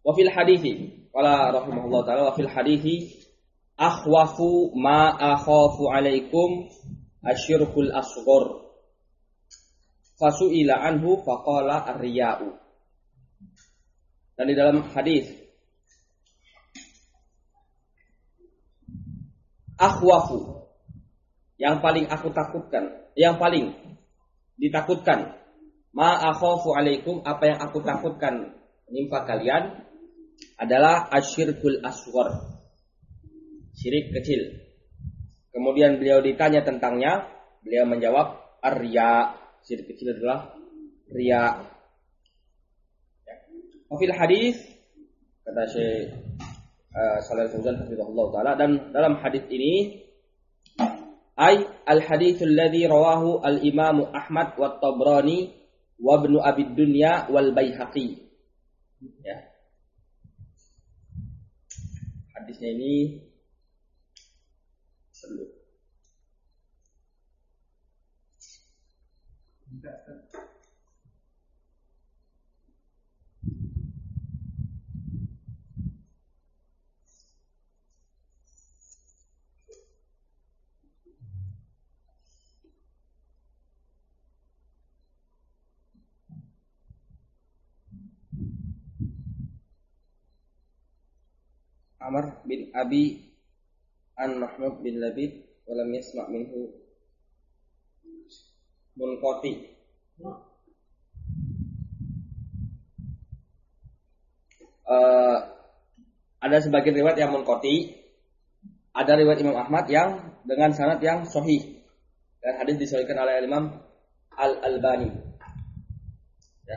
Wa fil hadithi qala rahimahullah taala wa fil hadithi akhwafu ma akhafu alaikum asyirkul asghar fasu'ila anhu faqala ar-riya'u. Dan di dalam hadis akhwafu, yang paling aku takutkan, yang paling ditakutkan, ma akhafu alaikum, apa yang aku takutkan menimpa kalian adalah asyirkul asghar, syirik kecil. Kemudian beliau ditanya tentangnya, beliau menjawab ar-riya, syirik kecil adalah riya. Fil hadis kata Syekh Shalih Al-Fauzan hafizahullah taala, dan dalam hadis ini ay al-haditsul ladzi rawahu al-Imam Ahmad wa Tabrani wa Ibnu Abi Dunya wal Baihaqi. Ya. Hadisnya ini perlu. Amr bin Abi an Mahmud bin Labid walam yasma' minhu munqati. Ada sebagian riwayat yang munqati, ada riwayat Imam Ahmad yang dengan sanad yang sahih, dan hadis disahihkan oleh Imam Al-Albani. Ya.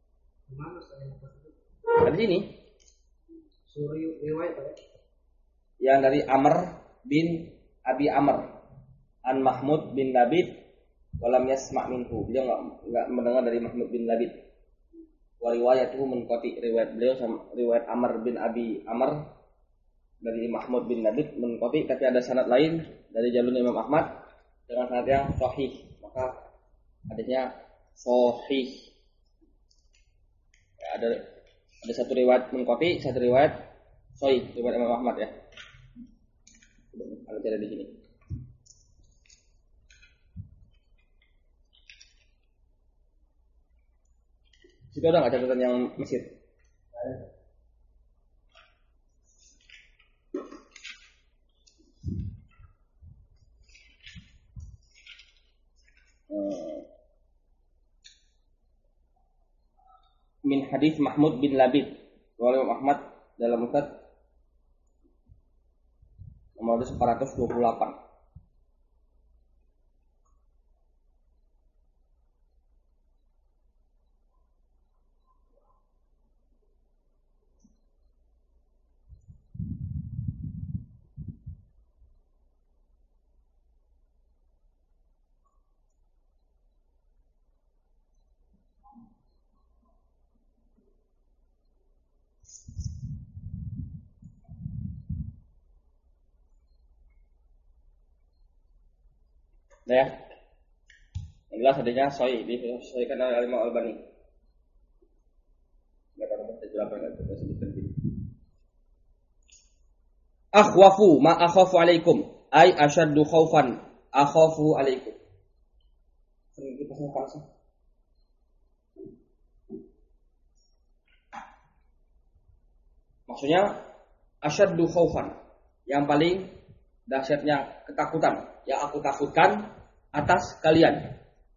Hadis ini riwayat yang dari Amr bin Abi Amr an Mahmud bin Labid walam yasma' minhu, beliau enggak mendengar dari Mahmud bin Labid. Wa riwayatuhu munqati, riwayat beliau sama riwayat Amr bin Abi Amr dari Mahmud bin Labid munqati, tapi ada sanad lain dari jalur Imam Ahmad dengan sanad yang sahih, maka hadisnya sahih. Ya, ada satu riwayat munqati, satu riwayat sahih, riwayat Imam Ahmad ya. Ada di sini. Situ ada nggak catatan yang Mesir? Min hadis Mahmud bin Labid oleh Ahmad dalam musnad nomor 428. Ya, yang jelas adanya sahih, disahihkan oleh Imam Al-Albani. Akhwafu ma akhafu alaikum, ay asyaddu khaufan akhafu alaikum. Maksudnya asyaddu khaufan, yang paling dahsyatnya ketakutan yang aku takutkan atas kalian.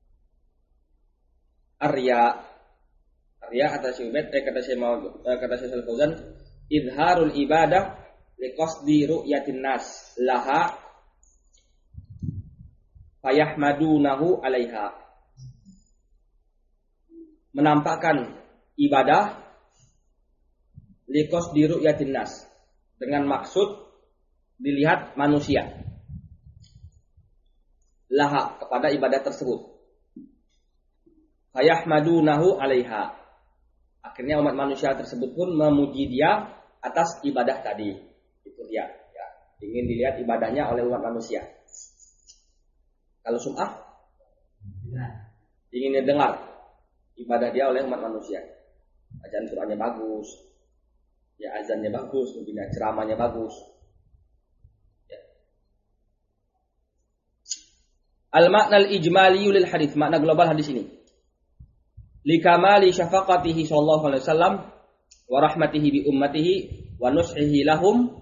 Arya kata Syekh Ubaid, kata Syekh Al-Fauzan, idharul ibadah liqasdi ru'yatin nas laha fayahmadunahu 'alaiha. Menampakkan ibadah liqasdi ru'yatin nas, dengan maksud dilihat manusia, laha, kepada ibadah tersebut, fayahmadunahu 'alaiha, akhirnya umat manusia tersebut pun memuji dia atas ibadah tadi. Itu dia ya, ingin dilihat ibadahnya oleh umat manusia. Kalau sum'ah ingin dengar ibadah dia oleh umat manusia, bacaan Qur'annya bagus, Ya azannya bagus, mungkin ya, ceramahnya bagus. Ya. Al-makna al-ijmali lil hadis, makna global hadis ini. Likamali syafaqatihi sallallahu alaihi wasallam wa rahmatihi bi ummatihi wa nushihi lahum,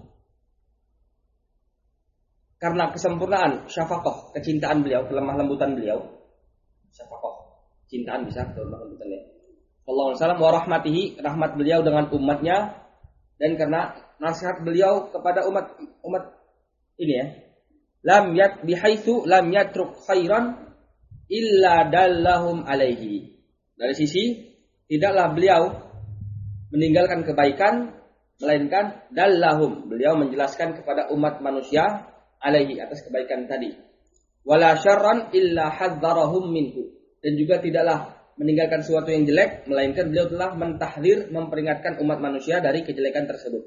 karena kesempurnaan syafaqah, kecintaan beliau, kelemah lembutan beliau. Syafaqah, cintaan bisa kelemah lembutannya. Sallallahu alaihi wasallam wa rahmatihi, rahmat beliau dengan umatnya, dan karena nasihat beliau kepada umat ini ya. Lam yat bihaitsu lam yatruk khairan illa dallahum alaihi. Dari sisi tidaklah beliau meninggalkan kebaikan melainkan dallahum, beliau menjelaskan kepada umat manusia alaihi, atas kebaikan tadi. Wala syarran illa hadzarahum minhu, dan juga tidaklah meninggalkan sesuatu yang jelek melainkan beliau telah mentahdzir, memperingatkan umat manusia dari kejelekan tersebut.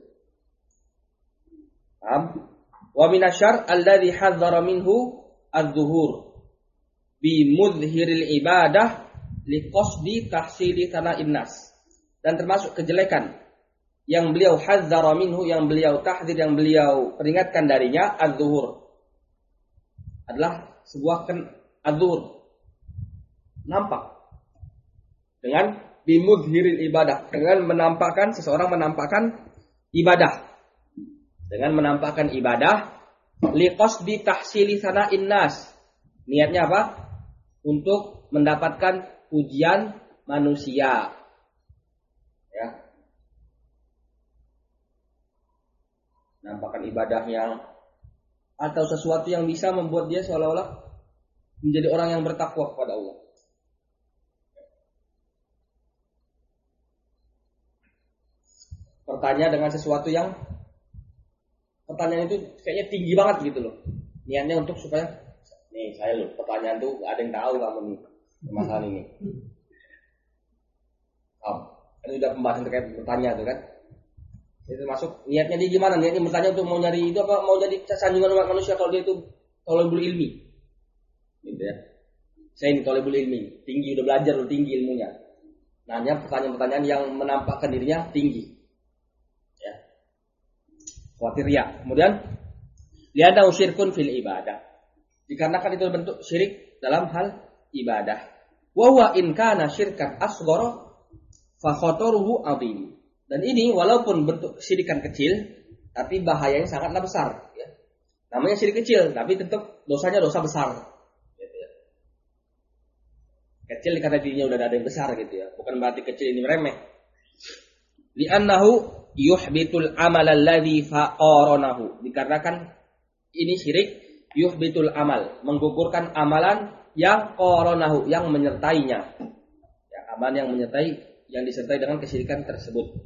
Paham? Wa minasyarr alladzi hadzara minhu adz-dzuhur bi mudhhiril ibadah liqasdi tahsili sana'in nas. Dan termasuk kejelekan yang beliau hadzara minhu, yang beliau tahdzir, yang beliau peringatkan darinya, adz-dzuhur adalah sebuah adz-dzuhur, nampak dengan bimudhiril ibadah, dengan menampakkan, seseorang menampakkan ibadah, dengan menampakkan ibadah liqasdi tahsili sana'in nas. Niatnya apa? Untuk mendapatkan pujian manusia. Ya. Nampakkan ibadahnya atau sesuatu yang bisa membuat dia seolah-olah menjadi orang yang bertakwa kepada Allah. Bertanya dengan sesuatu yang pertanyaan itu kayaknya tinggi banget gitu loh. Niatnya untuk supaya nih saya loh, pertanyaan tuh ada yang tahu kamu nih masalah ini. Kan udah pembahasan terkait bertanya tuh kan. Itu masuk niatnya dia gimana? Niatnya bertanya untuk mau nyari itu apa, mau jadi sanjungan umat manusia kalau dia itu thalibul ilmi. Gitu ya. Saya ini thalibul ilmi, tinggi, udah belajar, udah tinggi ilmunya. Nanya pertanyaan-pertanyaan yang menampakkan dirinya tinggi. Ya. Khawatir ya. Kemudian li'annahu syirkun fil ibadah. Dikarenakan itu bentuk syirik dalam hal ibadah. Wa huwa in kana syirkan asghara fa khataruhu 'azim. Dan ini walaupun bentuk syirikan kecil, tapi bahayanya sangatlah besar. Ya. Namanya syirik kecil, tapi tentu dosanya dosa besar. Gitu ya. Kecil karena dirinya udah ada yang besar gitu ya. Bukan berarti kecil ini remeh. Li'annahu yuhbitul amal alladhi faqaranahu. Dikarenakan ini syirik yuhbitul amal, menggugurkan amalan yang qaranahu, yang menyertainya. Ya, amalan yang menyertai, yang disertai dengan kesyirikan tersebut.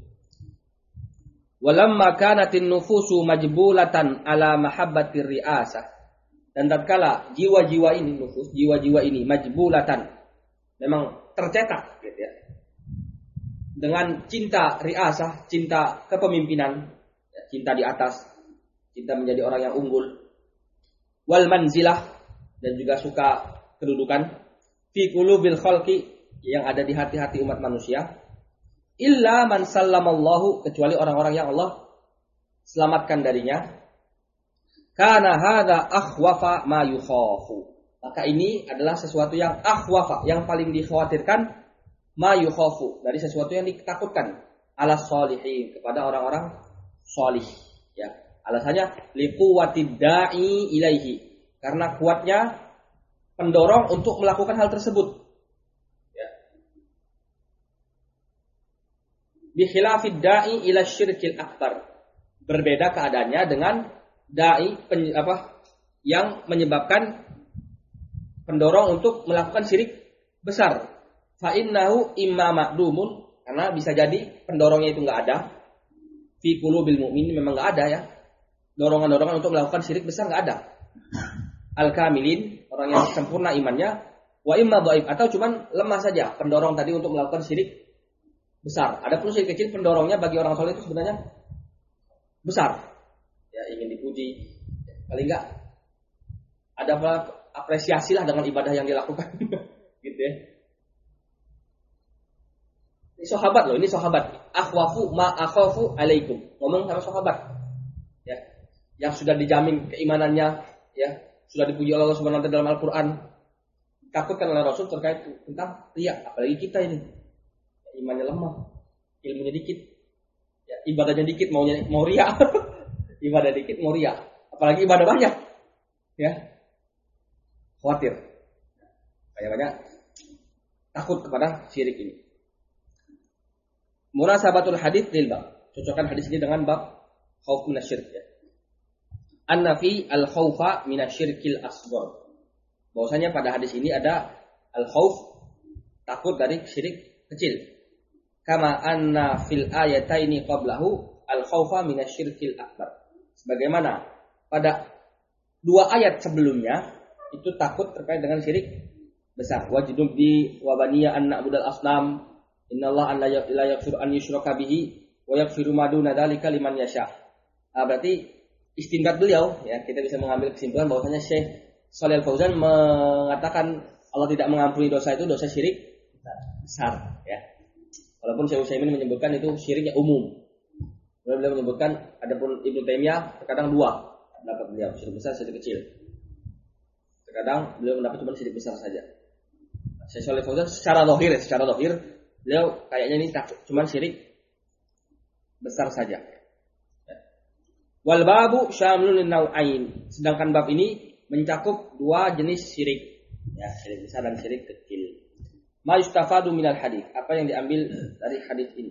Walamma kanatin nufusu majbulatan ala mahabbatir riasah. Dan tatkala jiwa-jiwa ini majbulatan, memang tercetak gitu ya, dengan cinta riasah, cinta kepemimpinan, ya, cinta di atas, cinta menjadi orang yang unggul, wal manzilah, dan juga suka kedudukan, fi qulubil khalqi, yang ada di hati-hati umat manusia, illa man sallamallahu, kecuali orang-orang yang Allah selamatkan darinya, kana hadza akhwafa ma yukhafu. Maka ini adalah sesuatu yang akhwafa, yang paling dikhawatirkan, ma yukhafu, dari sesuatu yang ditakutkan, ala sholihin, kepada orang-orang salih. Ya, alasannya liquwatid da'i ilaihi, karena kuatnya pendorong untuk melakukan hal tersebut. Ya. Bi khilafid da'i ila syirkil akbar. Berbeda keadaannya dengan dai yang menyebabkan pendorong untuk melakukan syirik besar. Fa innahu imma ma'dumun, karena bisa jadi pendorongnya itu enggak ada. Fi qulubil mu'minin, memang enggak ada ya. Dorongan-dorongan untuk melakukan syirik besar enggak ada. Al-kamilin, orang yang sempurna imannya, wa imma dhaif, atau cuman lemah saja pendorong tadi untuk melakukan syirik besar. Adapun syirik kecil, pendorongnya bagi orang saleh itu sebenarnya besar. Ya, ingin dipuji, paling enggak ada apresiasilah dengan ibadah yang dilakukan. Gitu ya. sahabat loh, ini sahabat. Akhwafu ma akhafu alaikum. Ngomong sama sahabat. Ya. Yang sudah dijamin keimanannya, ya, sudah dipuji oleh Allah Subhanahu wa taala dalam Al-Qur'an. Takutkan oleh Rasul terkait tentang riya, apalagi kita ini. Imannya lemah, ilmunya dikit. Ya, ibadahnya dikit mau riya. Ibadah dikit mau riya. Apalagi ibadah banyak. Ya. Khawatir. Kayak banyak takut kepada syirik ini. Munasabatul hadits lil bab. Cocokkan hadis ini dengan bab khauf minasyirik ya. An-nafi al-khaufa minasyirkil asghar. Bahwasanya pada hadis ini ada al-khauf, takut dari syirik kecil. Kama anna fil ayataini qablahu al-khaufa minasyirkil akbar. Sebagaimana pada dua ayat sebelumnya itu takut terkait dengan syirik besar. Wajidub di wabaniya an na'budal asnam. Innallaha an la yaghfiru an yushraka bihi wa yaghfiru ma duna dzalika liman yasha. Berarti istinbat beliau ya, kita bisa mengambil kesimpulan bahwasanya Syekh Shalih Al-Fauzan mengatakan Allah tidak mengampuni dosa itu dosa syirik besar ya. Walaupun Syekh Utsaimin menyebutkan itu syiriknya umum. Beliau menyebutkan adapun Ibnu Taimiyah terkadang dua pendapat beliau, syirik besar, syirik kecil. Terkadang beliau mendapat cuma syirik besar saja. Syekh Shalih Al-Fauzan secara zahir beliau kayaknya ini cuma syirik besar saja. Wal babu syamilun nau'ain. Sedangkan bab ini mencakup dua jenis syirik. Ya, syirik besar dan syirik kecil. Ma yustafadu minal hadits. Apa yang diambil dari hadis ini?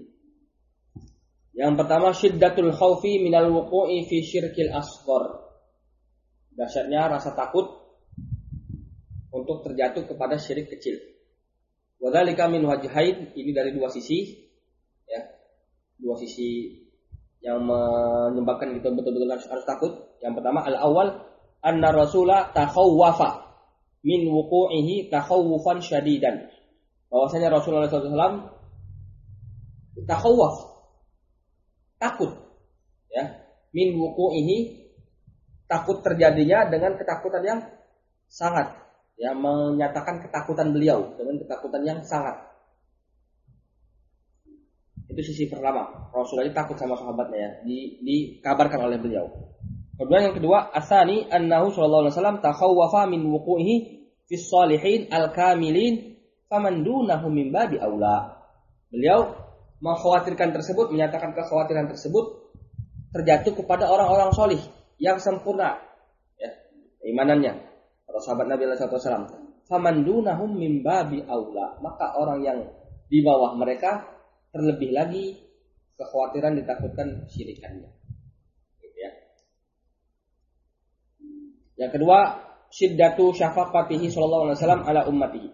Yang pertama syiddatul khaufi minal wuqu'i fi syirkil asghar. Dahsyatnya rasa takut untuk terjatuh kepada syirik kecil. Wa dzalika min wajhain, ini dari dua sisi. Ya. Dua sisi yang menyebabkan kita betul-betul harus takut. Yang pertama al-awwal anna rasula takhawwafa min wuqu'ihi takhawufan syadidan. Bahwasanya Rasulullah SAW takhawwaf, takut ya, min wuqu'ihi, takut terjadinya dengan ketakutan yang sangat, ya, menyatakan ketakutan beliau dengan ketakutan yang sangat. Itu sisi pertama. Rasulullah takut sama sahabatnya ya, dikabarkan oleh beliau. Kemudian yang kedua, asani annahu sallallahu alaihi wasallam takhawwafa min wuqu'ihi fis salihin al-kamilin faman dunahu min babi aula. Beliau mengkhawatirkan tersebut, menyatakan kekhawatiran tersebut terjatuh kepada orang-orang solih yang sempurna ya, imanannya. Para sahabat Nabi sallallahu alaihi wasallam, faman dunahum min babi aula, maka orang yang di bawah mereka terlebih lagi kekhawatiran ditakutkan syirikannya. Gitu ya. Yang kedua, syiddatu syafaqatihi sallallahu alaihi wasallam ala ummatihi.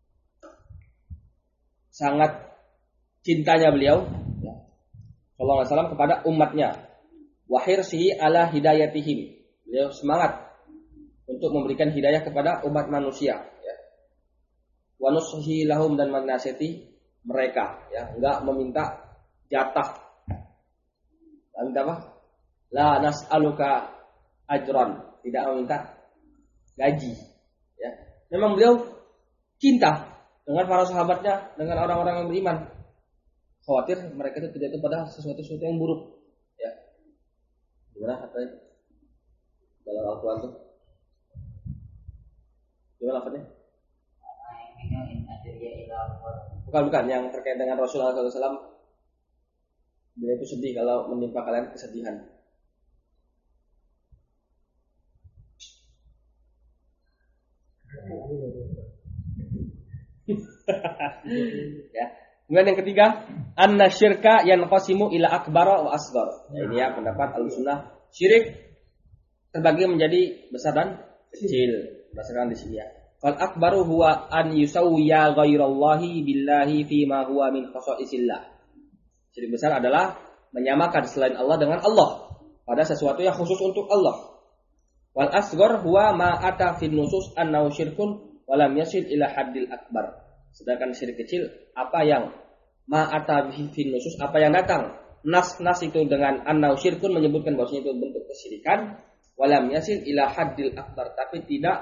Sangat cintanya beliau ya, sallallahu alaihi wasallam kepada umatnya. Wa hirsihi ala hidayatihim. Beliau semangat untuk memberikan hidayah kepada umat manusia ya. Wa nushihi lahum, dan menasihati mereka ya, enggak meminta jatah. Minta apa? La nas'aluka ajran, tidak meminta gaji ya. Memang beliau cinta dengan para sahabatnya, dengan orang-orang yang beriman. Khawatir mereka itu terjatuh pada sesuatu yang buruk ya. Gimana katanya dalam Al-Quran tuh? Gimana lafadznya? Bukan yang terkait dengan Rasulullah SAW. Beliau itu sedih kalau menimpa kalian kesedihan. Ya. Kemudian yang ketiga, anna syirka yanqasimu ila akbara wa asghar. Nah, ini ya pendapat Ahlussunnah. Syirik terbagi menjadi besar dan kecil berdasarkan di sini ya. Fal akbaru huwa an yusawwiya ghairallahi billahi fi ma huwa min khasaisillah. Syirik besar adalah menyamakan selain Allah dengan Allah pada sesuatu yang khusus untuk Allah. Wal asghar huwa ma ata fi nusus annahu syirkun wa lam yasil ila haddil akbar. Sedangkan syirik kecil apa yang ma ata fi nusus, apa yang datang nas itu dengan annahu syirkun menyebutkan bahwasanya itu bentuk kesyirikan, wa lam yasil ila haddil akbar, tapi tidak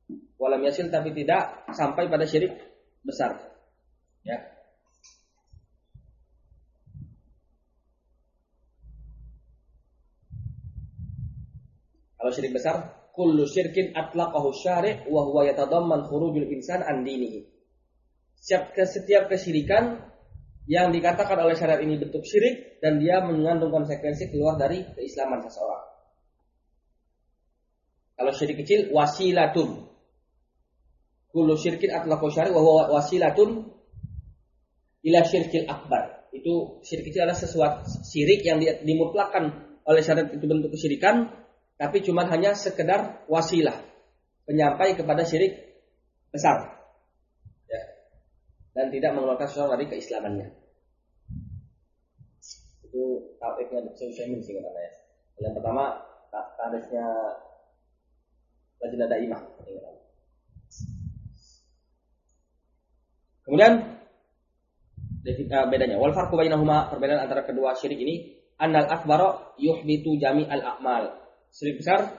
sampai pada syirik besar. Ya. Kalau syirik besar, kullu syirkin atlaqahu syari' wa huwa yatadamman khurujul insan an dinihi. Setiap kesyirikan yang dikatakan oleh syariat ini bentuk syirik dan dia mengandung konsekuensi keluar dari keislaman seseorang. Kalau syirik kecil, wasilatun. Kullu syirkin atlaqahu syari' wa huwa wasilatun ila syirkil akbar. Itu syirik kecil adalah sesuatu syirik yang dimutlakkan oleh syariat itu bentuk kesyirikan, tapi cuma hanya sekedar wasilah penyampai kepada syirik besar, ya, dan tidak mengeluarkan seseorang dari keislamannya. Itu tarifnya Syekh Utsaimin sih katanya. Yang pertama tarifnya Lajnah Daimah. Kemudian bedanya wal farqu bainahuma, perbedaan antara kedua syirik ini, annal akbara yuhbitu jami'al a'mal. Syirik besar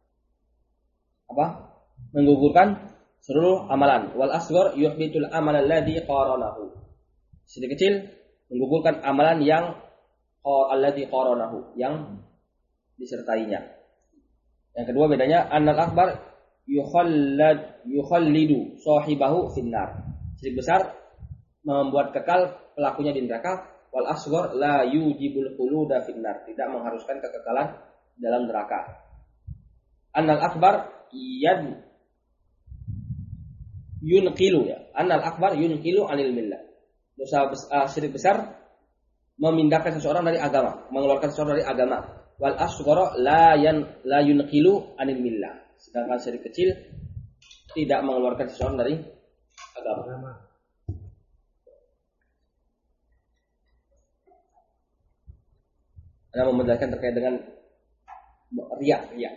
apa? Menggugurkan seluruh amalan. Wal asghar yuhbitul amal alladhi qaranahu. Syirik kecil menggugurkan amalan yang alladhi qaranahu, yang disertainya. Yang kedua bedanya annal akbar yukhallidu sahibahu finnar. Syirik besar membuat kekal pelakunya di neraka. Wal asghar la yujibul khuluda finnar, tidak mengharuskan kekekalan dalam neraka. Annal akbar yunqilu, ya. Annal akbar yunqilu anil millah. Dosa syirik besar memindahkan seseorang dari agama, mengeluarkan seseorang dari agama. Wal asghar la yunqilu anil millah. Sedangkan syirik kecil tidak mengeluarkan seseorang dari agama. Anda membedakan terkait dengan riya. Ya.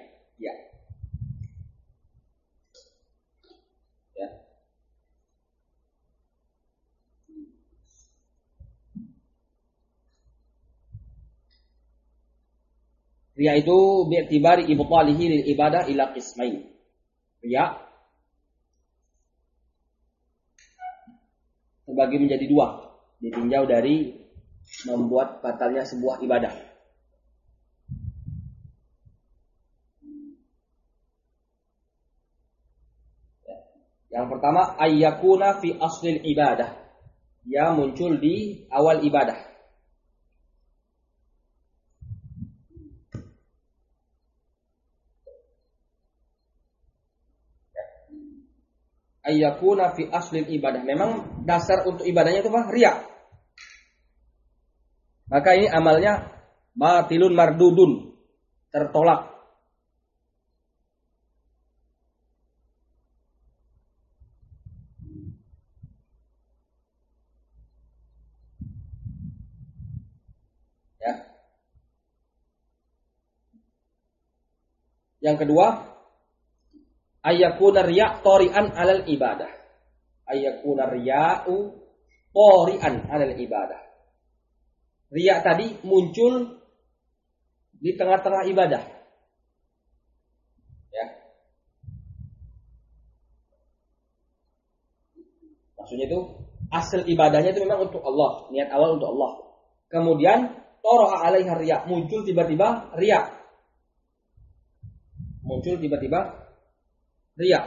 Riya itu bi'tibari ibtalihi lil ibadah ila qismain. Riya terbagi menjadi dua, ditinjau dari membuat batalnya sebuah ibadah. Yang pertama, ayyakuna fi aslil ibadah. Dia muncul di awal ibadah. Ayyakuna fi aslil ibadah. Memang dasar untuk ibadahnya itu apa? Riya. Maka ini amalnya batilun mardudun, tertolak. Ya. Yang kedua, ayyakuna riya' tari'an 'alal ibadah. Ayyakuna riya'u tari'an 'alal ibadah. Riya' tadi muncul di tengah-tengah ibadah. Ya. Maksudnya itu asal ibadahnya itu memang untuk Allah, niat awal untuk Allah. Kemudian tara'a 'alaiha riya', muncul tiba-tiba riya'. Muncul tiba-tiba riya'.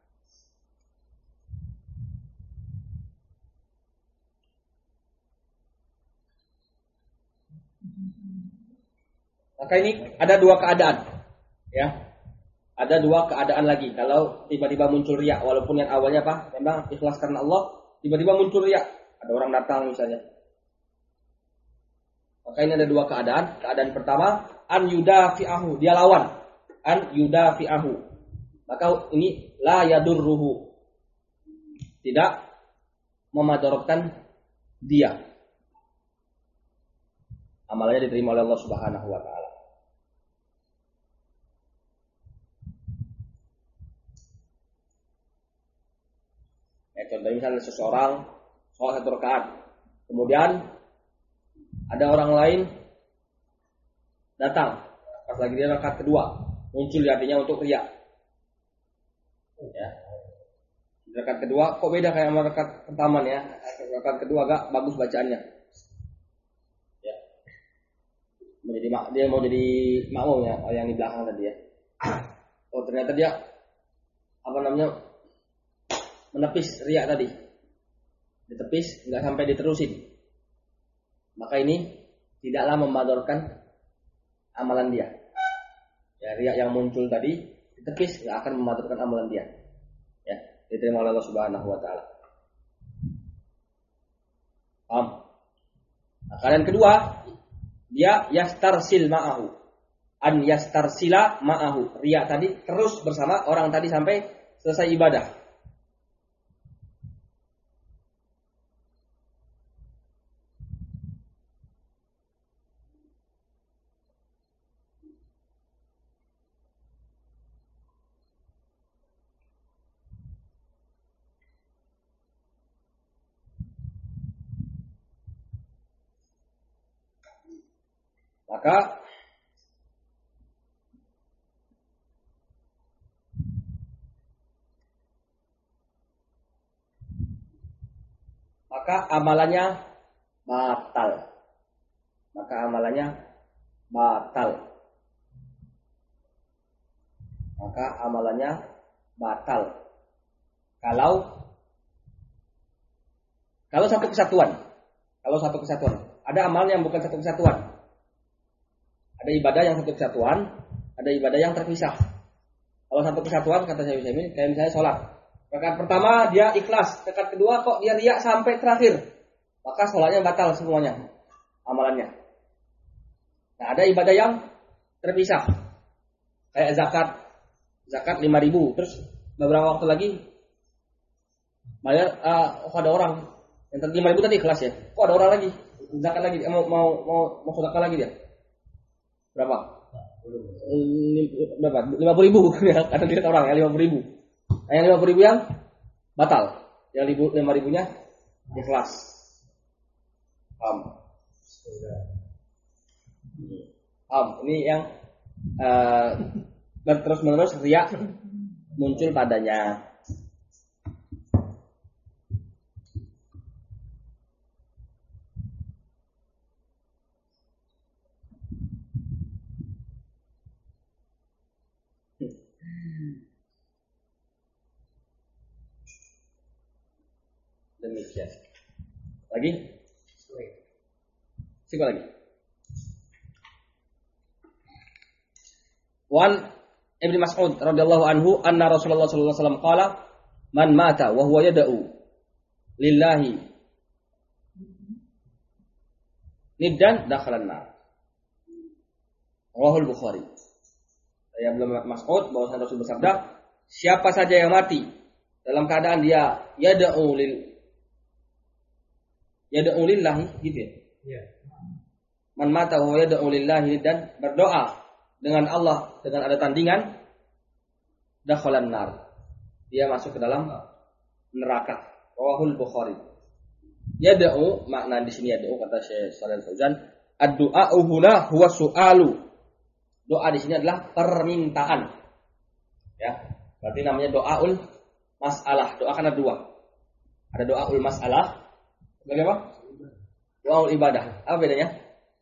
Maka ini ada dua keadaan, ya. Ada dua keadaan lagi. Kalau tiba-tiba muncul riya, walaupun yang awalnya apa? Memang ikhlas karena Allah, tiba-tiba muncul riya. Ada orang datang misalnya. Maka ini ada dua keadaan. Keadaan pertama, an yudafi'ahu, dia lawan. An yudafi'ahu. Maka ini la yadurruhu, tidak memadaratkan dia. Amalnya diterima oleh Allah Subhanahu wa taala. Contohnya misalnya seseorang sholat 1 rakaat, kemudian ada orang lain datang pas lagi dia rakaat kedua, muncul di hatinya untuk riya. Ya. Rakaat kedua kok beda kayak sama rakaat pertama ya? Rakaat kedua agak bagus bacaannya. Ya. Dia mau jadi makmum ya, yang di belakang tadi ya. Oh ternyata dia menepis riya tadi, ditepis nggak sampai diterusin, maka ini tidaklah memadorkan amalan dia. Ya, riya yang muncul tadi ditepis nggak akan memadorkan amalan dia. Ya, diterima oleh Allah Subhanahu Wa Taala. Paham? Nah, kalian kedua, dia yastarsil ma'ahu, an yastarsila ma'ahu. Riya tadi terus bersama orang tadi sampai selesai ibadah. Maka amalannya batal. Kalau satu kesatuan. Ada amalan yang bukan satu kesatuan. Ada ibadah yang satu kesatuan, ada ibadah yang terpisah. Kalau satu kesatuan, kata Syekh Utsaimin, kayak misalnya sholat. Rakaat pertama dia ikhlas, rakaat kedua kok dia riya sampai terakhir, maka sholatnya batal semuanya, amalannya. Nah, ada ibadah yang terpisah, kayak zakat 5.000, terus beberapa waktu lagi bayar, ada orang yang 5.000 tadi ikhlas ya, kok ada orang lagi zakat lagi, mau sedekah lagi dia, berapa? 50.000 ya, karena dia orang ya 50.000. Nah, yang 50.000 yang batal, yang 5.000-nya ikhlas. Paham? Ini yang terus-menerus riya muncul padanya. Demikian. Lagi? Sikap lagi. Wan Ibnu Mas'ud radhiyallahu anhu anna Rasulullah sallallahu alaihi wasallam qala man mata wa huwa yad'u lillahi niddan dakhalan nar. Rawahul Bukhari. Saya belum Mas'ud bahwa Rasul bersabda, siapa saja yang mati dalam keadaan dia yad'u lillahi gitu ya. Yeah. Man mata wa yad'u lillahi dan berdoa dengan Allah dengan ada tandingan, dakhalan nar. Dia masuk ke dalam neraka. Rawahul Bukhari. Yad'u makna di sini yad'u kata Syekh Shalal Fauzan, ad-du'a huna huwa su'alu. Doa di sini adalah permintaan. Ya. Berarti namanya doaul mas'alah. Doa kan ada dua. Ada doaul mas'alah. Bagaimana? Doa ibadah. Apa bedanya?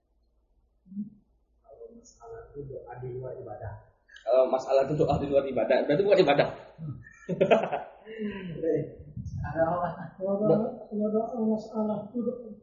Kalau masalah itu doa di luar ibadah. Kalau masalah itu doa di luar ibadah, berarti bukan ibadah. Ada apa? Kalau doa masalah itu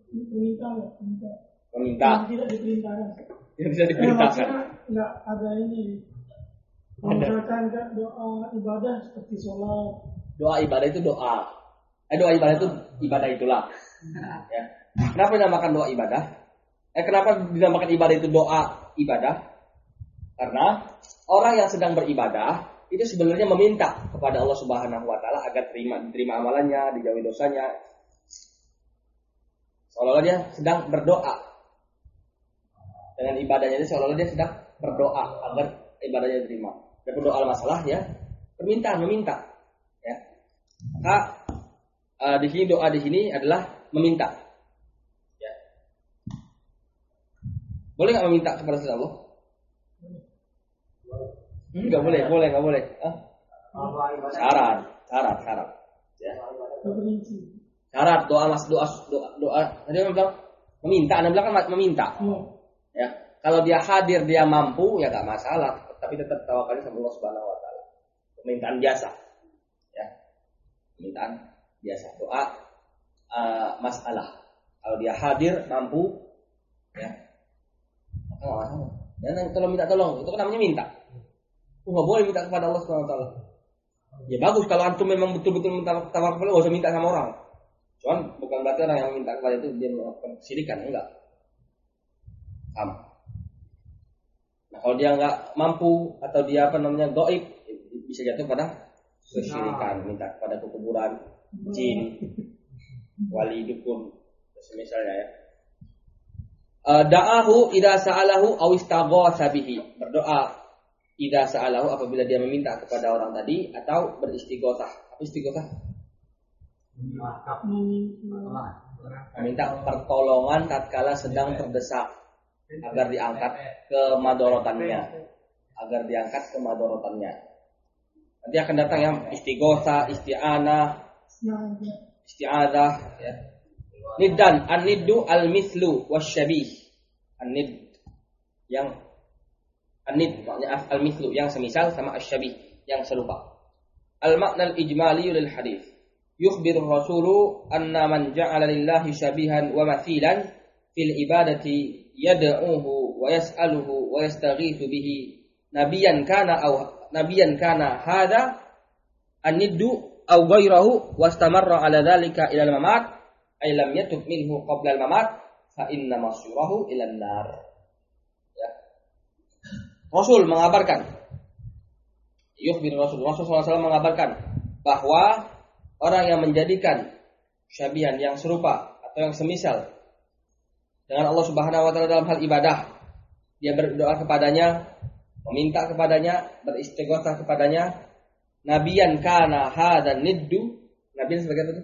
Meminta. Tidak diperintahkan. Yang tidak diperintahkan. Enggak ada ini. Misalkan doa ibadah seperti sholat. Doa ibadah itu doa. Doa ibadah itu ibadah itulah. Ya. Kenapa dinamakan doa ibadah? Kenapa dinamakan ibadah itu doa ibadah? Karena orang yang sedang beribadah itu sebenarnya meminta kepada Allah Subhanahu wa taala agar diterima amalannya, dijauhi dosanya. Seolah-olah dia sedang berdoa. Dengan ibadahnya itu seolah-olah dia sedang berdoa agar ibadahnya diterima. Dan berdoa masalah ya, permintaan, meminta. Ya. Maka di sini doa di sini adalah meminta. Ya. Boleh nggak meminta kepada selain Allah? Nggak boleh. Syarat. Ya. Syarat doa. Tadi Anda bilang meminta. Anda bilang kan meminta. Ya. Kalau dia hadir, dia mampu, ya nggak masalah. Tapi tetap tawakalnya sama Allah Subhanahu Wa Taala. permintaan biasa. Ya. Permintaan biasa. Doa masalah. Kalau dia hadir mampu ya. Maka enggak masalah. Dan kalau minta tolong itu kan namanya minta. Enggak boleh minta kepada Allah Subhanahu wa taala. Ya bagus kalau antum memang betul-betul minta tawakal, enggak usah minta sama orang. Cuman bukan berarti orang yang minta kepada itu dia melakukan kesyirikan, enggak. Sama. Nah, kalau dia enggak mampu atau dia gaib, bisa jatuh pada kesyirikan, minta kepada kuburan, jin, wali dukun, misalnya ya. Da'ahu idza sa'alahu aw istaghatsa bihi. Berdoa idza sa'alahu apabila dia meminta kepada orang tadi atau beristighatsah. Apa istighatsah? Meminta pertolongan tatkala sedang terdesak agar diangkat kemadorotannya. Nanti akan datang yang istighatsah, isti'anah, isti'adzah ya. Niddan, an-niddu al-mithlu wasyabih. An-nid yang an-nid maknanya al-mithlu yang semisal sama asy-syabih yang serupa. Al-makna al-ijmali lil hadis. Yukhbiru ar-rasulu anna man ja'ala lillahi syabihan wa mathilan fil ibadati yad'uhu wa yas'aluhu wa yastaghithu bihi nabiyan kana hadha an-niddu aw ghayrahu wastamarra ala dhalika ila al-mamat ay lam yatub minhu qabla al-mamat fa inna masyurahu ila an-nar. Ya. Rasul mengabarkan Rasul SAW mengabarkan bahwa orang yang menjadikan syabihan yang serupa atau yang semisal dengan Allah Subhanahu wa taala dalam hal ibadah, dia berdoa kepadanya, meminta kepadanya, beristighatsah kepadanya, nabiyan kana hadzal niddu, nabiyan sebagai apa itu?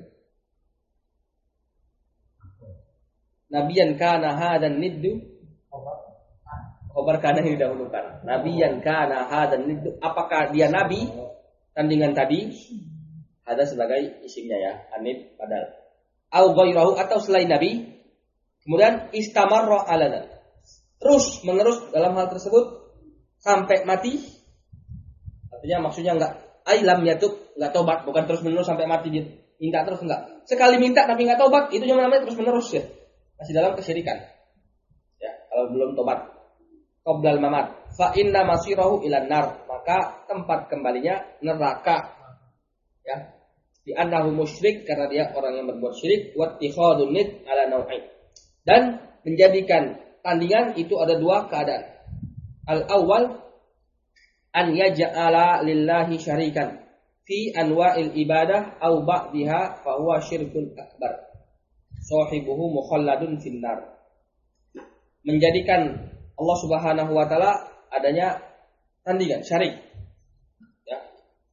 Nabiyan kana hadzal niddu, khabar kana yang didahulukan. Nabiyan kana hadzal niddu, apakah dia nabi tandingan tadi? Ada sebagai isimnya ya, anid padal. Au ghairahu atau selain nabi. Kemudian istamarra ala dzalik. Terus menerus dalam hal tersebut sampai mati. Artinya maksudnya enggak ailam yatub, enggak tobat, bukan terus menerus sampai mati dia minta terus enggak. Sekali minta tapi enggak tobat, itu namanya terus menerus ya. Masih dalam kesyirikan. Ya, kalau belum tobat. Qoblal mamat. Fa inna masirahu ilan nar, maka tempat kembalinya neraka. Ya, di annahu musyrik karena dia orang yang berbuat syirik, wa ittikhadun nid ala nau'ain. Dan menjadikan tandingan itu ada dua keadaan. Al-awwal an yaj'ala lillahi syarikan fi anwa'il ibadah aw ba'dihha fa huwa syirkun akbar. Sahibuhu mukhalladun finnar. Menjadikan Allah Subhanahu wa taala adanya tandingan syarik. Ya.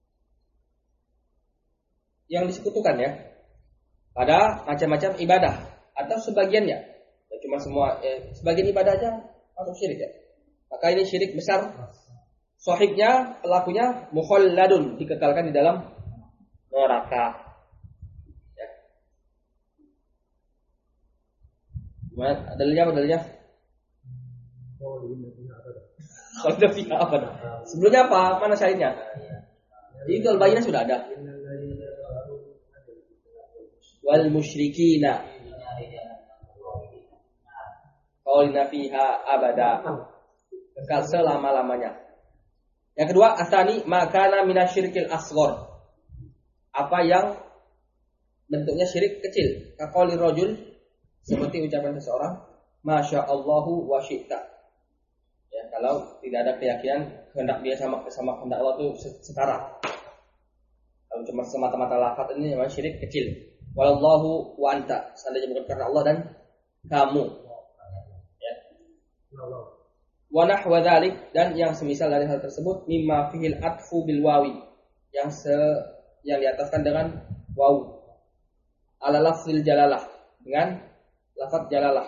Yang disekutukan ya pada macam-macam ibadah atau sebagiannya. Ya, cuma sebagian ibadah aja masuk syirik ya. Maka ini syirik besar. Sahibnya, pelakunya mukhalladun, dikekalkan di dalam neraka. Ya. Gimana? Dalilnya? Kalau ada pihak apa? Sebelumnya apa? Mana syahidnya? Itu al-bayyinah sudah ada. Wal musyrikina khalina fiha abada, kekal selama-lamanya. Yang kedua, asani makana minasyirkil asghar, apa yang bentuknya syirik kecil. Kaqauli rajul, seperti ucapan seseorang, masyaallahu wa syi'ta. Ya, kalau tidak ada keyakinan kehendak dia sama kehendak Allah itu setara. Kalau cuma semata-mata lafaz ini namanya syirik kecil. Wallahu wa anta, seandainya bukan karena Allah dan kamu. Ya. Wa nahwa dzalik, dan yang semisal dari hal tersebut, mimma fihil atfu bil wawi, yang diataskan dengan waw. Ala lafzil jalalah, dengan lafaz jalalah.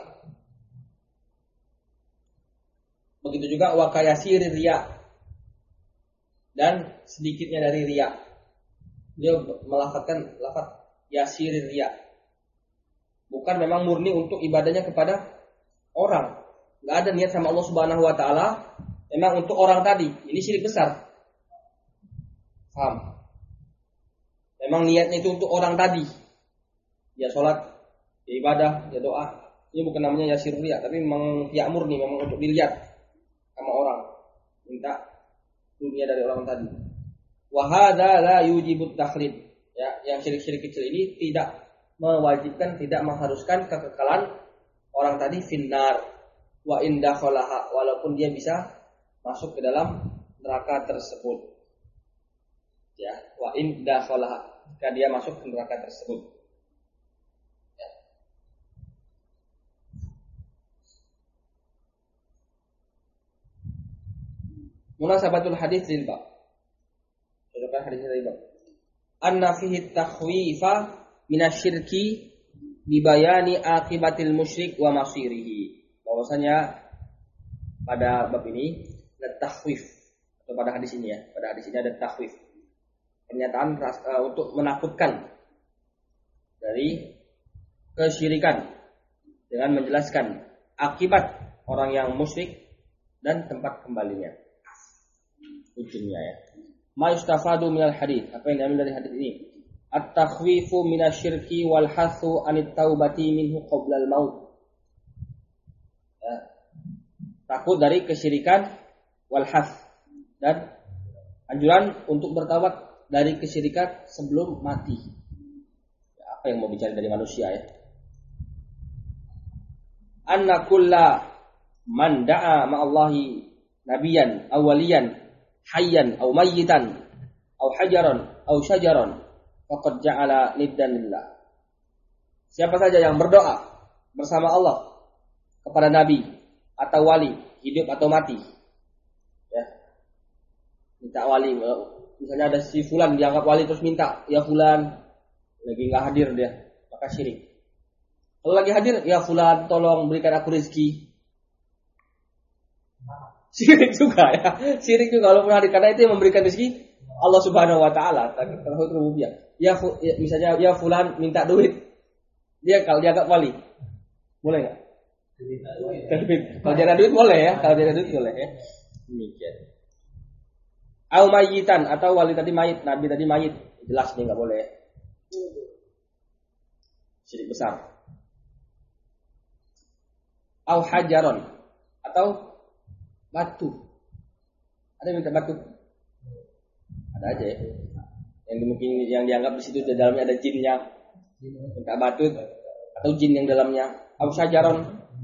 Begitu juga wa kayasir riya, dan sedikitnya dari riya. Dia melafazkan lafaz yasir riya. Bukan memang murni untuk ibadahnya kepada orang. Enggak ada niat sama Allah Subhanahu wa taala, memang untuk orang tadi. Ini syirik besar. Paham? Memang niatnya itu untuk orang tadi. Ya sholat, ya ibadah, ya doa. Ini bukan namanya yasir riya, tapi memang ya'mur nih, memang untuk dilihat sama orang. Minta dunia dari orang tadi. Wa hadza la yujibut takhlid. Ya, yang syirik-syirik kecil ini tidak mewajibkan, tidak mengharuskan kekekalan orang tadi finnar wa inda khalaha, walaupun dia bisa masuk ke dalam neraka tersebut. Ya, wa inda khalaha, jika dia masuk ke neraka tersebut. Ya. Munasabatul hadis lil bab. Contohkan hadis dari bab. Anna fihi takhwifa minasyirki bibayani akibatil musyrik wa masirihi. Bahwasanya pada bab ini ada takhwif, atau pada hadis ini ya, pada hadis ini ada takhwif. Pernyataan untuk menakutkan dari kesyirikan dengan menjelaskan akibat orang yang musyrik dan tempat kembalinya, ujungnya ya. Ma yustafadu minal hadis, apa yang diambil dari hadis ini? At-takhwifu minasyirki wal hathu anit taubati minhu qabla al-maut. Ya. Takut dari kesyirikan wal hath, dan anjuran untuk bertaubat dari kesyirikan sebelum mati. Ya, apa yang mau bicara dari manusia ya? Anna kulla man da'a ma'allahi nabiyan aw waliyan hayyan aw mayyitan aw hajaran aw syajaran faqad ja'ala niddan lillah. Siapa saja yang berdoa bersama Allah kepada nabi atau wali, hidup atau mati. Ya. Minta wali, misalnya ada si fulan dianggap wali terus minta, ya fulan lagi enggak hadir dia, maka syirik. Kalau lagi hadir, ya fulan tolong berikan aku rezeki. Syirik juga ya. Syirik juga walaupun hadir, karena itu yang memberikan rezeki Allah Subhanahu wa taala. Tauhid rububiyah. Ya, misalnya ya fulan minta duit. Dia kalau dianggap wali. Boleh enggak? Kalau dia ada duit boleh ya, kalau dia ada duit boleh ya. Demikian. Au mayyitan, atau wali tadi mayit, nabi tadi mayit, jelas ini enggak boleh. Syirik besar. Au hajaron, atau batu. Ada yang minta batu? Ada aja ya. Yang mungkin yang dianggap di situ di dalamnya ada jinnya. Minta batu atau jin yang dalamnya. Au syajaron,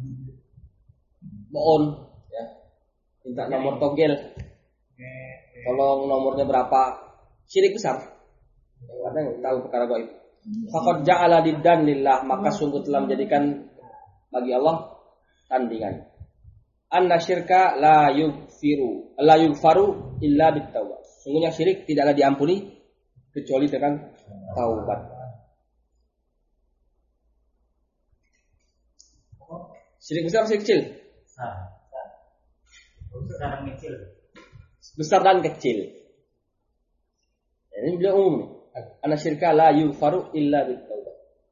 boon ya. Minta nomor togel. Tolong nomornya berapa? Syirik besar. Ada yang tahu perkara gaib. Faqad ja'ala diddan lillah, maka sungguh telah menjadikan bagi Allah tandingan. Anna syirka la yughfaru illa bittawbah. Sungguhnya syirik tidaklah diampuni kecuali dengan taubat. Syirik besar, syirik kecil? Besar dan kecil. Ini beliau umum. Anna syirka la yughfaru illa bittawbah.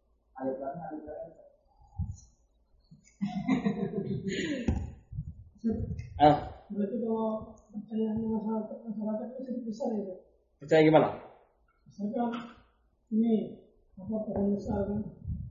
Berarti kalau percaya masyarakat itu syirik besar ya? Percaya gimana? Misalkan ini pohon besar kan?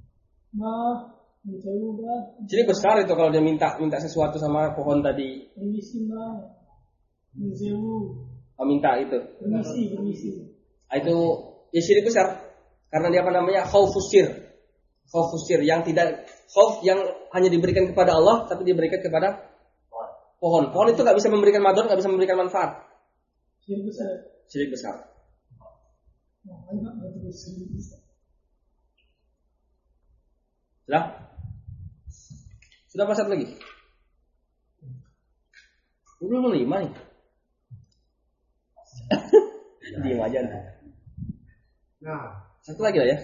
Menjauh kan? Syirik besar itu kalau dia minta sesuatu sama pohon tadi. Permisi mbak, menjauh. Oh, minta itu. Permisi. Itu ya syirik besar. Karena dia apa namanya? Khaufusir. Khaufusir yang tidak khauf yang hanya diberikan kepada Allah tapi diberikan kepada pohon. Pohon itu enggak bisa memberikan madhar, enggak bisa memberikan manfaat. Syirik besar. Syirik besar. Sudah pasat lagi? Belum 5 nih. Diam aja. Nah, satu lagi lah ya.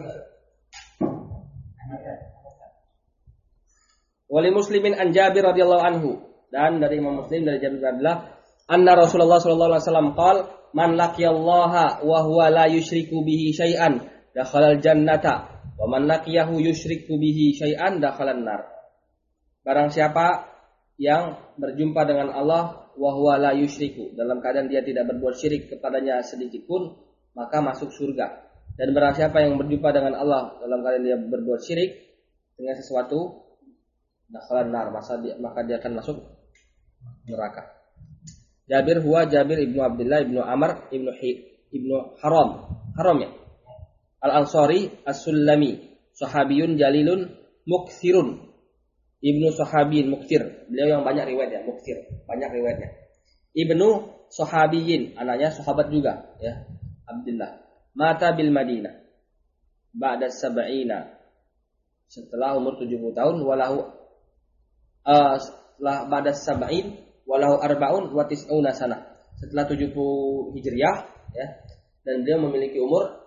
Wali Muslimin an Jabir radhiyallahu anhu, dan dari Imam Muslim dari Jabir adalah anna Rasulullah sallallahu alaihi wasallam qala man laqiyallaha wa huwa la yusyriku bihi syai'an dakhalal jannata wa man laqiyahu yusyriku bihi syai'an dakhalan nar. Barang siapa yang berjumpa dengan Allah wa huwa la yusyriku, dalam keadaan dia tidak berbuat syirik kepadanya sedikit pun, maka masuk surga. Dan barang siapa yang berjumpa dengan Allah dalam keadaan dia berbuat syirik dengan sesuatu, dakhalan nar, maka dia akan masuk neraka. Jabir ibnu Abdullah ibnu Amr ibnu Haram ya. Al-Ansari As-Sulami, sahabiyun jalilun mukthirun. Ibnu sahabiyin mukthir, beliau yang banyak riwayatnya, mukthir, banyak riwayatnya. Ibnu sahabiyin, anaknya sahabat juga ya, Abdullah. Mata bil Madinah ba'da sab'ina, setelah umur 70 tahun, walahu setelah ba'da sab'in walahu arba'un wa tis'una sanah, setelah 70 Hijriah ya, dan dia memiliki umur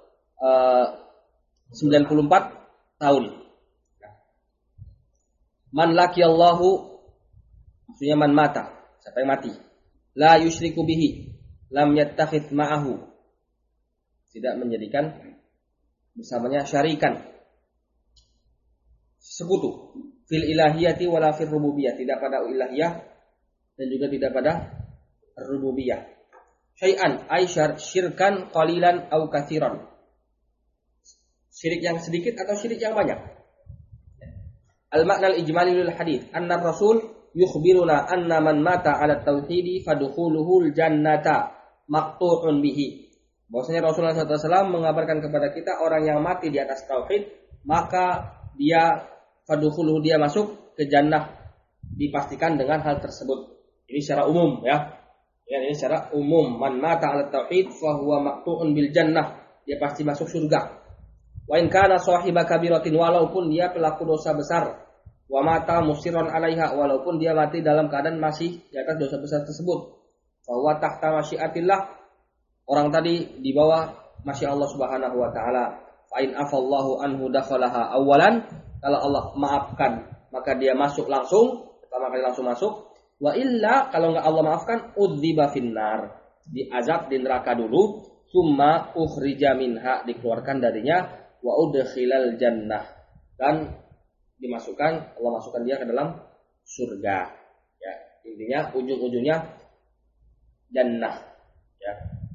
94 tahun. Man laqiyallahu, maksudnya man mata, siapa yang mati, la yusyriku bihi, lam yattakhidh ma'ahu, tidak menjadikan bersamanya syarikan, sekutu, fil ilahiyati wala fil rububiyah, tidak pada ilahiyah dan juga tidak pada rububiyah. Syai'an ay syirkan qalilan au katsiran, syirik yang sedikit atau syirik yang banyak. Al-makna al-ijmali lil hadits, anna rasul yukhbiruna anna man mata 'ala tauhidi fadkhuluhul jannata maqtu'un bihi. Bahwasanya Rasulullah SAW mengabarkan kepada kita, orang yang mati di atas tauhid, maka dia fadkhuluhu, dia masuk ke jannah, dipastikan dengan hal tersebut. Ini secara umum ya. Ini secara umum, man mata 'ala tauhid fa huwa maqtu'un bil jannah, dia pasti masuk surga. Wa in kana sahiba kabiratin, walaupun dia pelaku dosa besar, wa mata musirron 'alaiha, walaupun dia mati dalam keadaan masih di atas dosa besar tersebut, fa huwa tahta masyiatillah, orang tadi di bawah masya Allah Subhanahu wa taala. Fa in afallahu anhu dakhalaha awalan, kalau Allah maafkan maka dia masuk langsung, pertama kali langsung masuk. Wa illa, kalau enggak Allah maafkan, udziba finnar, diazab di neraka dulu, summa ukhrija minha, dikeluarkan darinya, wa udkhilal jannah, dan dimasukkan, Allah masukkan dia ke dalam surga ya. Intinya ujung-ujungnya jannah ya.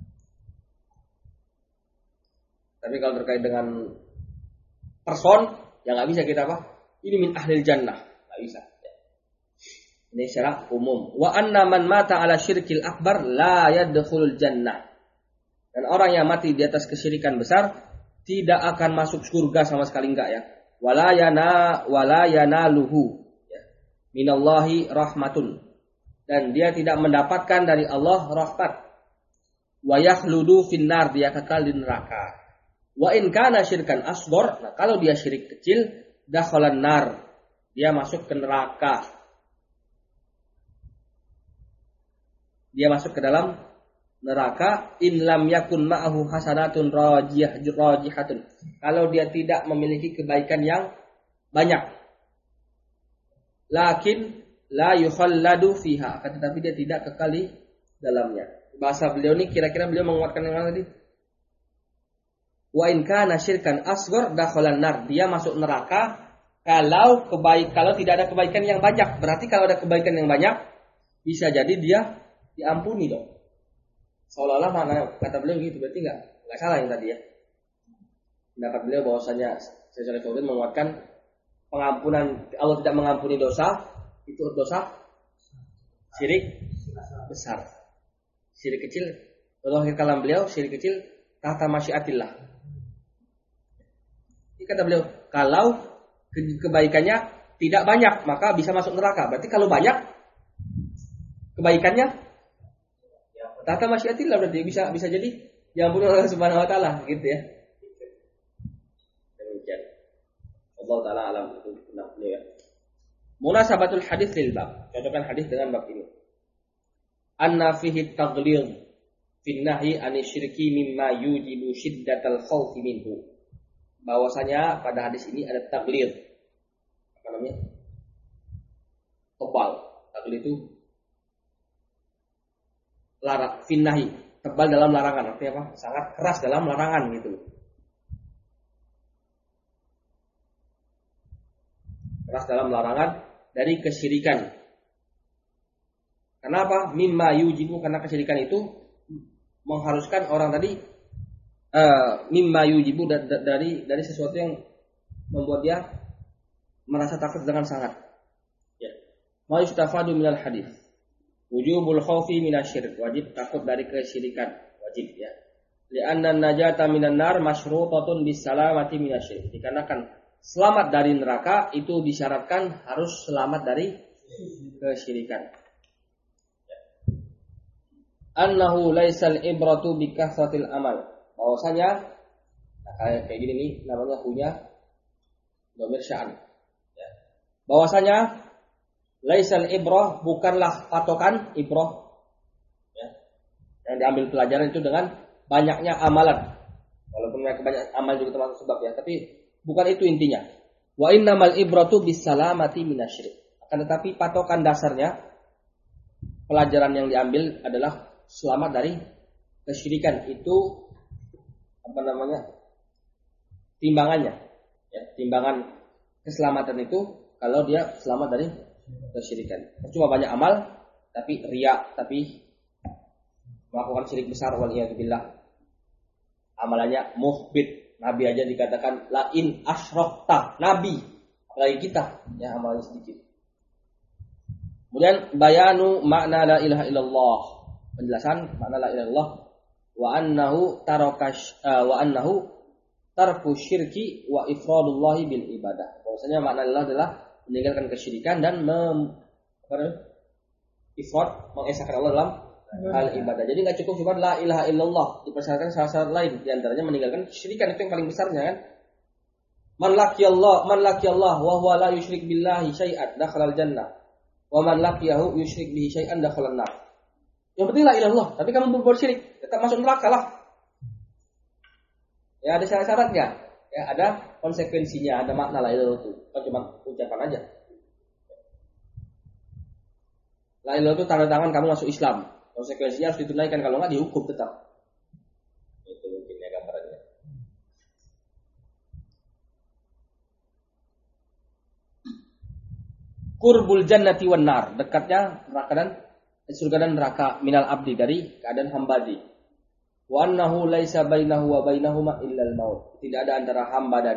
Tapi kalau terkait dengan person, ya nggak bisa kita apa, ini min ahlil jannah, nggak bisa ya. Ini secara umum. Wa anna man mata ala syirkil akbar la yadkhulul jannah, dan orang yang mati di atas kesyirikan besar tidak akan masuk surga sama sekali, enggak ya. Wala yanaluhu ya, minallahi rahmatun, dan dia tidak mendapatkan dari Allah rahmat. Wa yakhludu finnar, dia kekal di neraka. Wa in kana syirkan asghar, nah kalau dia syirik kecil, dakhalan nar, dia masuk ke neraka. Dia masuk ke dalam neraka, in lam yakun ma'ahu hasanatun rajihatun, kalau dia tidak memiliki kebaikan yang banyak. Lakin la yukhalladu fiha, akan tetapi dia tidak kekal di dalamnya. Bahasa beliau ini kira-kira beliau menguatkan yang mana tadi? Wa in kana syirkan asghar dakhalan nar, dia masuk neraka kalau tidak ada kebaikan yang banyak. Berarti kalau ada kebaikan yang banyak, bisa jadi dia diampuni dong. Seolah-olah makna kata beliau gitu, berarti nggak salah yang tadi ya. Pendapat beliau bahwasanya Syekh Fauzan menguatkan pengampunan, Allah tidak mengampuni dosa, itu dosa syirik besar. Syirik kecil, kalau kalam beliau syirik kecil tahta masyiatillah. Ini kata beliau, kalau kebaikannya tidak banyak maka bisa masuk neraka. Berarti kalau banyak kebaikannya tahta masyiatillah, berarti bisa jadi diampuni oleh Allah Subhanahu wa taala gitu ya. Demikian. Allah taala alam itu benar ya. Munasabatul hadis lil bab. Cocokkan hadis dengan bab ini. Anna fihi taghlid fi nahyi anisyirki mimma yujibu shiddatal khawfi minhu. Bahwasanya pada hadis ini ada taghlid. Apa namanya? Tebal. Taghlid itu larang, finnahi, tebal dalam larangan, artinya apa? Sangat keras dalam larangan gitu. Keras dalam larangan dari kesyirikan. Karena apa? Mimma yujibu, karena kesyirikan itu mengharuskan orang tadi mimma yujibu dari sesuatu yang membuat dia merasa takut dengan sangat. Ya. Ma yustafadu minal hadis. Wujubul khaufi minasyirik, wajib takut dari kesyirikan, wajib ya. Li'anna najata minan nar masyrutatun bisalamati minasyirik. Dikarenakan selamat dari neraka itu disyaratkan harus selamat dari kesyirikan. Annahu laisal ibratu bikahratil amal. Bahwasanya kayak gini nih namanya hunya dhamir sya'an. Ya. Bahwasanya laisal ibrah, bukanlah patokan ibrah. Ya. Yang diambil pelajaran itu dengan banyaknya amalan. Walaupun mereka banyak amal juga termasuk sebab ya, tapi bukan itu intinya. Wa innamal ibratu bisalamati minasyirik. Akan tetapi patokan dasarnya pelajaran yang diambil adalah selamat dari kesyirikan. Itu apa namanya? Timbangannya. Ya, timbangan keselamatan itu kalau dia selamat dari kesyirikan. Cuma banyak amal tapi riya, tapi melakukan syirik besar, waliyadzubillah. Amalannya muhbit. Nabi aja dikatakan lain asyrokta, nabi, apalagi kita ya amalnya sedikit. Kemudian bayanu makna la ilaha illallah, penjelasan makna la ilaha illallah, wa annahu tarku syirki wa ifradullahi bil ibadah. Bahwasanya makna la adalah meninggalkan kesyirikan dan mengesahkan Allah dalam hal ibadah. Jadi nggak cukup cuma la ilaha illallah, dipersyaratkan syarat-syarat lain. Di antaranya meninggalkan kesyirikan, itu yang paling besarnya kan. Man laqiyallah wa huwa la yusyrik billahi syai'an dakhalal jannah. Wa man laqiyahu yusyrik bihi syai'an dakhalan nar. Yang penting la ilaha illallah, tapi kamu berbuat syirik, tetap masuk neraka lah. Ya ada syarat-syaratnya. Ya ada konsekuensinya, ada makna la ilaha illallah itu. Bukan cuma ucapan aja. La ilaha illallah itu tanda tangan kamu masuk Islam. Konsekuensinya harus ditunaikan, kalau nggak dihukum tetap. Itu mungkin ya gambarannya. Qurbul jannati wan nar, dekatnya neraka dan surga dan neraka minal abdi, dari keadaan hamba di. Wa annahu laisa bainahu wa bainahuma illal maut. Tidak ada antara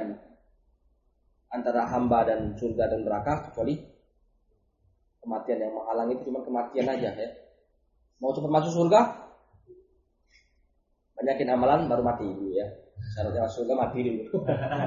hamba dan surga dan neraka kecuali kematian. Yang menghalangi itu cuma kematian aja ya. Mau cepat masuk surga, banyakin amalan baru mati dulu ya. Syaratnya masuk surga mati dulu.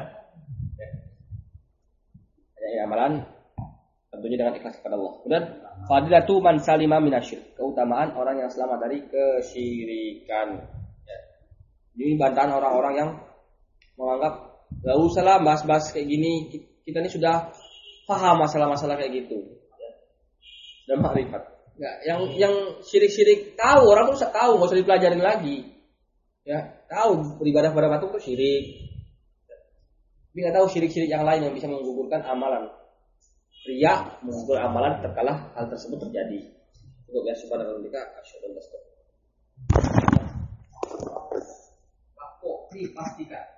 Banyakin amalan, tentunya dengan ikhlas kepada Allah. Kemudian fadilatu man salima minasyirik, keutamaan orang yang selamat dari kesyirikan. Ya. Ini bantahan orang-orang yang menganggap gak usah lah bahas-bahas kayak gini, kita ini sudah paham masalah-masalah kayak gitu. Ya. Sudah makrifat. Yang syirik-syirik tahu, orang tuh tahu, nggak usah dipelajarin lagi. Ya, tahu beribadah pada patung itu syirik. Tapi nggak tahu syirik-syirik yang lain yang bisa menggugurkan amalan. Riya mengukur amalan terkala hal tersebut terjadi. Cukup ya, subhanallah, asyhadu an la ilaha illallah. Dipastikan